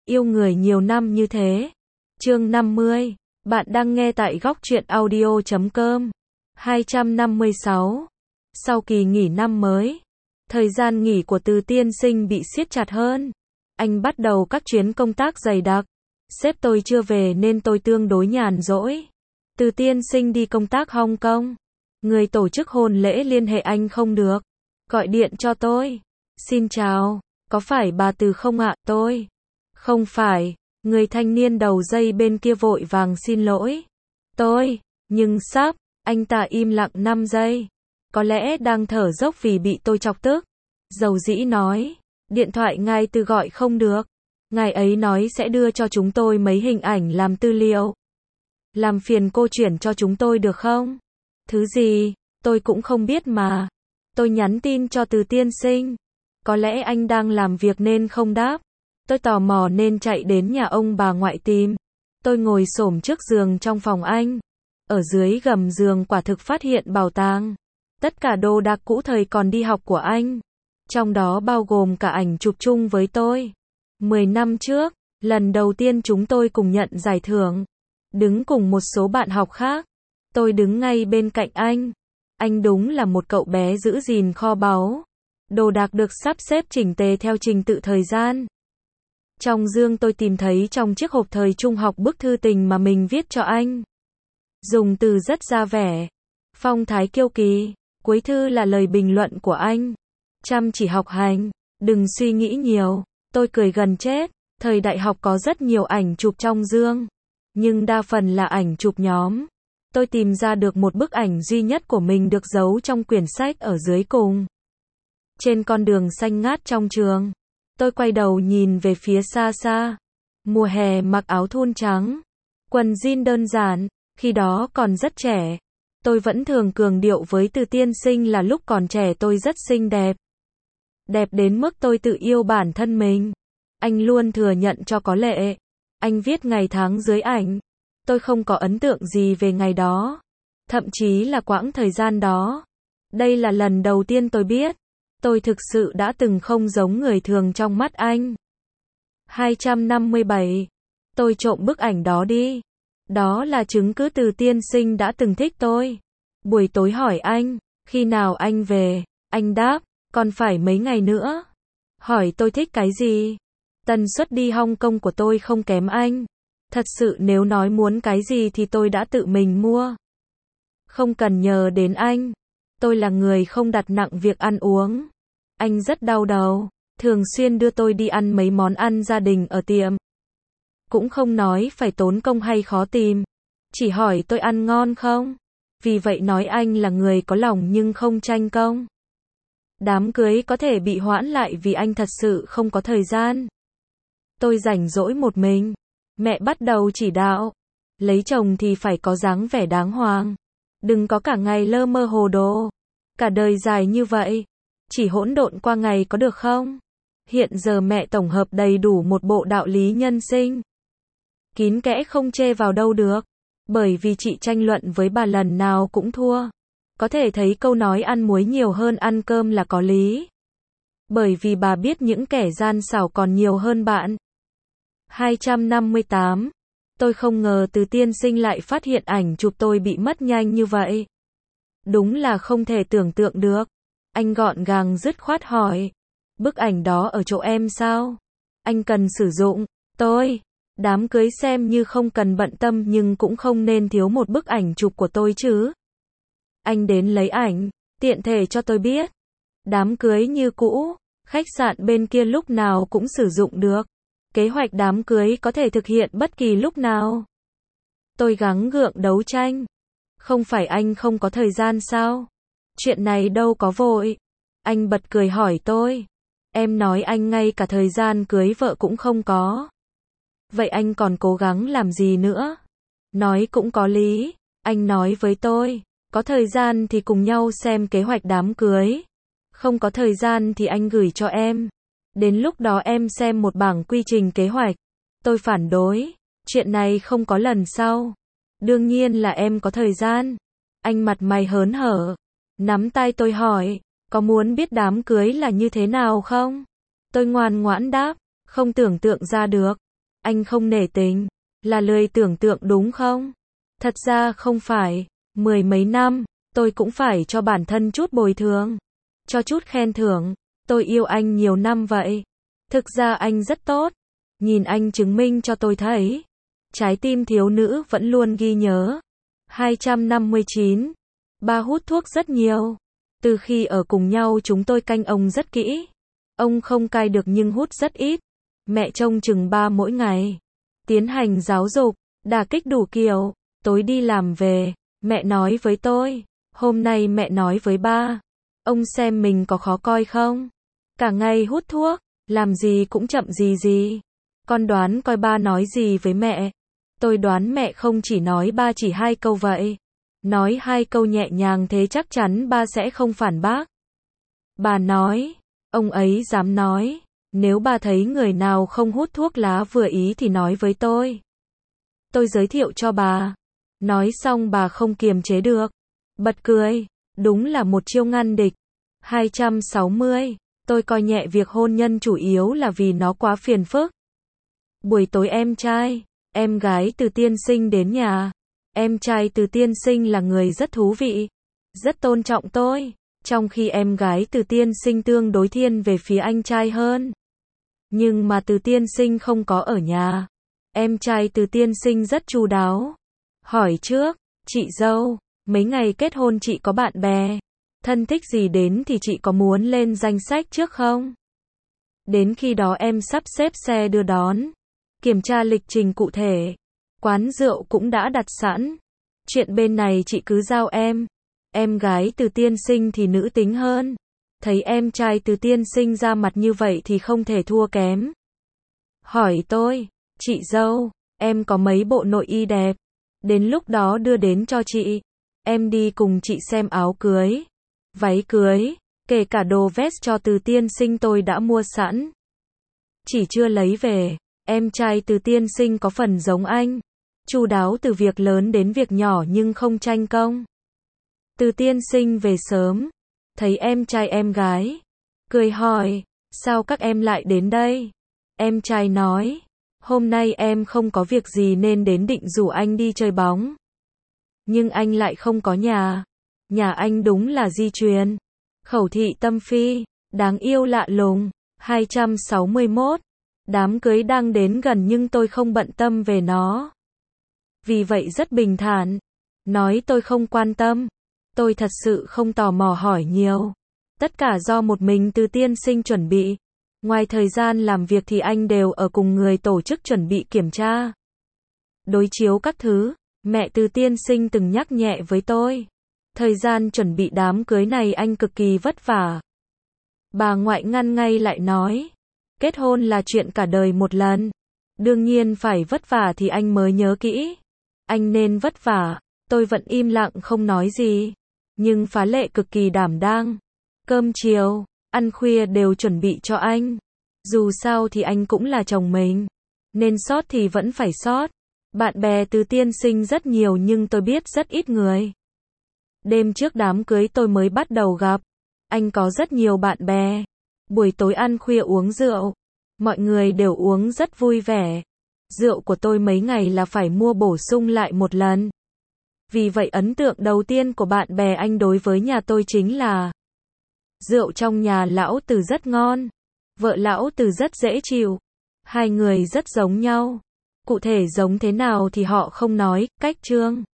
Yêu người nhiều năm như thế. Chương 50. Bạn đang nghe tại góc truyện audio.com. 256. Sau kỳ nghỉ năm mới, thời gian nghỉ của Từ tiên sinh bị siết chặt hơn. Anh bắt đầu các chuyến công tác dày đặc. Sếp tôi chưa về nên tôi tương đối nhàn rỗi. Từ tiên sinh đi công tác Hong Kong. Người tổ chức hôn lễ liên hệ anh không được. Gọi điện cho tôi. Xin chào, có phải bà Từ không ạ? Tôi. Không phải. Người thanh niên đầu dây bên kia vội vàng xin lỗi. Tôi. Nhưng sắp. Anh ta im lặng 5 giây. Có lẽ đang thở dốc vì bị tôi chọc tức. Dầu dĩ nói. Điện thoại ngài Từ gọi không được. Ngài ấy nói sẽ đưa cho chúng tôi mấy hình ảnh làm tư liệu. Làm phiền cô chuyển cho chúng tôi được không? Thứ gì? Tôi cũng không biết mà. Tôi nhắn tin cho Từ tiên sinh. Có lẽ anh đang làm việc nên không đáp. Tôi tò mò nên chạy đến nhà ông bà ngoại tìm. Tôi ngồi xổm trước giường trong phòng anh. Ở dưới gầm giường quả thực phát hiện bảo tàng. Tất cả đồ đạc cũ thời còn đi học của anh. Trong đó bao gồm cả ảnh chụp chung với tôi. 10 năm trước, lần đầu tiên chúng tôi cùng nhận giải thưởng. Đứng cùng một số bạn học khác. Tôi đứng ngay bên cạnh anh. Anh đúng là một cậu bé giữ gìn kho báu. Đồ đạc được sắp xếp chỉnh tề theo trình tự thời gian. Trong dương tôi tìm thấy trong chiếc hộp thời trung học bức thư tình mà mình viết cho anh. Dùng từ rất ra vẻ. Phong thái kiêu kỳ. Cuối thư là lời bình luận của anh. Chăm chỉ học hành. Đừng suy nghĩ nhiều. Tôi cười gần chết. Thời đại học có rất nhiều ảnh chụp trong dương. Nhưng đa phần là ảnh chụp nhóm. Tôi tìm ra được một bức ảnh duy nhất của mình được giấu trong quyển sách ở dưới cùng. Trên con đường xanh ngát trong trường. Tôi quay đầu nhìn về phía xa xa. Mùa hè mặc áo thun trắng. Quần jean đơn giản. Khi đó còn rất trẻ. Tôi vẫn thường cường điệu với Từ tiên sinh là lúc còn trẻ tôi rất xinh đẹp. Đẹp đến mức tôi tự yêu bản thân mình. Anh luôn thừa nhận cho có lệ. Anh viết ngày tháng dưới ảnh. Tôi không có ấn tượng gì về ngày đó. Thậm chí là quãng thời gian đó. Đây là lần đầu tiên tôi biết. Tôi thực sự đã từng không giống người thường trong mắt anh. 257. Tôi trộm bức ảnh đó đi. Đó là chứng cứ Từ tiên sinh đã từng thích tôi. Buổi tối hỏi anh, khi nào anh về? Anh đáp, còn phải mấy ngày nữa. Hỏi tôi thích cái gì? Tần suất đi Hong Kong của tôi không kém anh. Thật sự nếu nói muốn cái gì thì tôi đã tự mình mua. Không cần nhờ đến anh. Tôi là người không đặt nặng việc ăn uống. Anh rất đau đầu, thường xuyên đưa tôi đi ăn mấy món ăn gia đình ở tiệm. Cũng không nói phải tốn công hay khó tìm. Chỉ hỏi tôi ăn ngon không? Vì vậy nói anh là người có lòng nhưng không tranh công. Đám cưới có thể bị hoãn lại vì anh thật sự không có thời gian. Tôi rảnh rỗi một mình. Mẹ bắt đầu chỉ đạo. Lấy chồng thì phải có dáng vẻ đàng hoàng. Đừng có cả ngày lơ mơ hồ đồ. Cả đời dài như vậy. Chỉ hỗn độn qua ngày có được không? Hiện giờ mẹ tổng hợp đầy đủ một bộ đạo lý nhân sinh. Kín kẽ không chê vào đâu được. Bởi vì chị tranh luận với bà lần nào cũng thua. Có thể thấy câu nói ăn muối nhiều hơn ăn cơm là có lý. Bởi vì bà biết những kẻ gian xảo còn nhiều hơn bạn. 258. Tôi không ngờ Từ tiên sinh lại phát hiện ảnh chụp tôi bị mất nhanh như vậy. Đúng là không thể tưởng tượng được. Anh gọn gàng dứt khoát hỏi. Bức ảnh đó ở chỗ em sao? Anh cần sử dụng. Tôi. Đám cưới xem như không cần bận tâm nhưng cũng không nên thiếu một bức ảnh chụp của tôi chứ. Anh đến lấy ảnh. Tiện thể cho tôi biết. Đám cưới như cũ. Khách sạn bên kia lúc nào cũng sử dụng được. Kế hoạch đám cưới có thể thực hiện bất kỳ lúc nào. Tôi gắng gượng đấu tranh. Không phải anh không có thời gian sao? Chuyện này đâu có vội. Anh bật cười hỏi tôi. Em nói anh ngay cả thời gian cưới vợ cũng không có. Vậy anh còn cố gắng làm gì nữa? Nói cũng có lý. Anh nói với tôi. Có thời gian thì cùng nhau xem kế hoạch đám cưới. Không có thời gian thì anh gửi cho em. Đến lúc đó em xem một bảng quy trình kế hoạch. Tôi phản đối. Chuyện này không có lần sau. Đương nhiên là em có thời gian. Anh mặt mày hớn hở. Nắm tay tôi hỏi. Có muốn biết đám cưới là như thế nào không? Tôi ngoan ngoãn đáp. Không tưởng tượng ra được. Anh không nể tình, là lười tưởng tượng đúng không? Thật ra không phải, 10 mấy năm, tôi cũng phải cho bản thân chút bồi thường, cho chút khen thưởng. Tôi yêu anh nhiều năm vậy. Thực ra anh rất tốt. Nhìn anh chứng minh cho tôi thấy. Trái tim thiếu nữ vẫn luôn ghi nhớ. 259. Ba hút thuốc rất nhiều. Từ khi ở cùng nhau chúng tôi canh ông rất kỹ. Ông không cai được nhưng hút rất ít. Mẹ trông chừng ba mỗi ngày. Tiến hành giáo dục, đả kích đủ kiểu. Tối đi làm về, mẹ nói với tôi. Hôm nay mẹ nói với ba. Ông xem mình có khó coi không? Cả ngày hút thuốc, làm gì cũng chậm gì. Con đoán coi ba nói gì với mẹ. Tôi đoán mẹ không chỉ nói ba chỉ 2 câu vậy. Nói 2 câu nhẹ nhàng thế chắc chắn ba sẽ không phản bác. Bà nói, ông ấy dám nói, nếu bà thấy người nào không hút thuốc lá vừa ý thì nói với tôi. Tôi giới thiệu cho bà. Nói xong bà không kiềm chế được. Bật cười, đúng là một chiêu ngăn địch. 260. Tôi coi nhẹ việc hôn nhân chủ yếu là vì nó quá phiền phức. Buổi tối em trai, em gái từ tiên sinh đến nhà. Em trai từ tiên sinh là người rất thú vị, rất tôn trọng tôi, trong khi em gái từ tiên sinh tương đối thiên về phía anh trai hơn. Nhưng mà từ tiên sinh không có ở nhà. Em trai từ tiên sinh rất chu đáo. Hỏi trước, chị dâu, mấy ngày kết hôn chị có bạn bè, thân thích gì đến thì chị có muốn lên danh sách trước không? Đến khi đó em sắp xếp xe đưa đón, kiểm tra lịch trình cụ thể. Quán rượu cũng đã đặt sẵn. Chuyện bên này chị cứ giao em. Em gái từ tiên sinh thì nữ tính hơn. Thấy em trai từ tiên sinh ra mặt như vậy thì không thể thua kém. Hỏi tôi, chị dâu, em có mấy bộ nội y đẹp. Đến lúc đó đưa đến cho chị. Em đi cùng chị xem áo cưới, váy cưới, kể cả đồ vest cho từ tiên sinh tôi đã mua sẵn. Chỉ chưa lấy về, em trai từ tiên sinh có phần giống anh. Chu đáo từ việc lớn đến việc nhỏ nhưng không tranh công. Từ tiên sinh về sớm, thấy em trai em gái, cười hỏi, sao các em lại đến đây? Em trai nói, hôm nay em không có việc gì nên đến định rủ anh đi chơi bóng. Nhưng anh lại không có nhà. Nhà anh đúng là di truyền. Khẩu thị tâm phi, đáng yêu lạ lùng. 261. Đám cưới đang đến gần nhưng tôi không bận tâm về nó. Vì vậy rất bình thản. Nói tôi không quan tâm. Tôi thật sự không tò mò hỏi nhiều. Tất cả do một mình từ tiên sinh chuẩn bị. Ngoài thời gian làm việc thì anh đều ở cùng người tổ chức chuẩn bị kiểm tra, đối chiếu các thứ. Mẹ từ tiên sinh từng nhắc nhẹ với tôi. Thời gian chuẩn bị đám cưới này anh cực kỳ vất vả. Bà ngoại ngăn ngay lại nói. Kết hôn là chuyện cả đời một lần. Đương nhiên phải vất vả thì anh mới nhớ kỹ. Anh nên vất vả. Tôi vẫn im lặng không nói gì. Nhưng phá lệ cực kỳ đảm đang. Cơm chiều, ăn khuya đều chuẩn bị cho anh. Dù sao thì anh cũng là chồng mình. Nên sót thì vẫn phải sót. Bạn bè từ tiên sinh rất nhiều nhưng tôi biết rất ít người. Đêm trước đám cưới tôi mới bắt đầu gặp. Anh có rất nhiều bạn bè. Buổi tối ăn khuya uống rượu. Mọi người đều uống rất vui vẻ. Rượu của tôi mấy ngày là phải mua bổ sung lại một lần. Vì vậy ấn tượng đầu tiên của bạn bè anh đối với nhà tôi chính là rượu trong nhà lão Từ rất ngon. Vợ lão Từ rất dễ chịu. Hai người rất giống nhau. Cụ thể giống thế nào thì họ không nói, cách Trương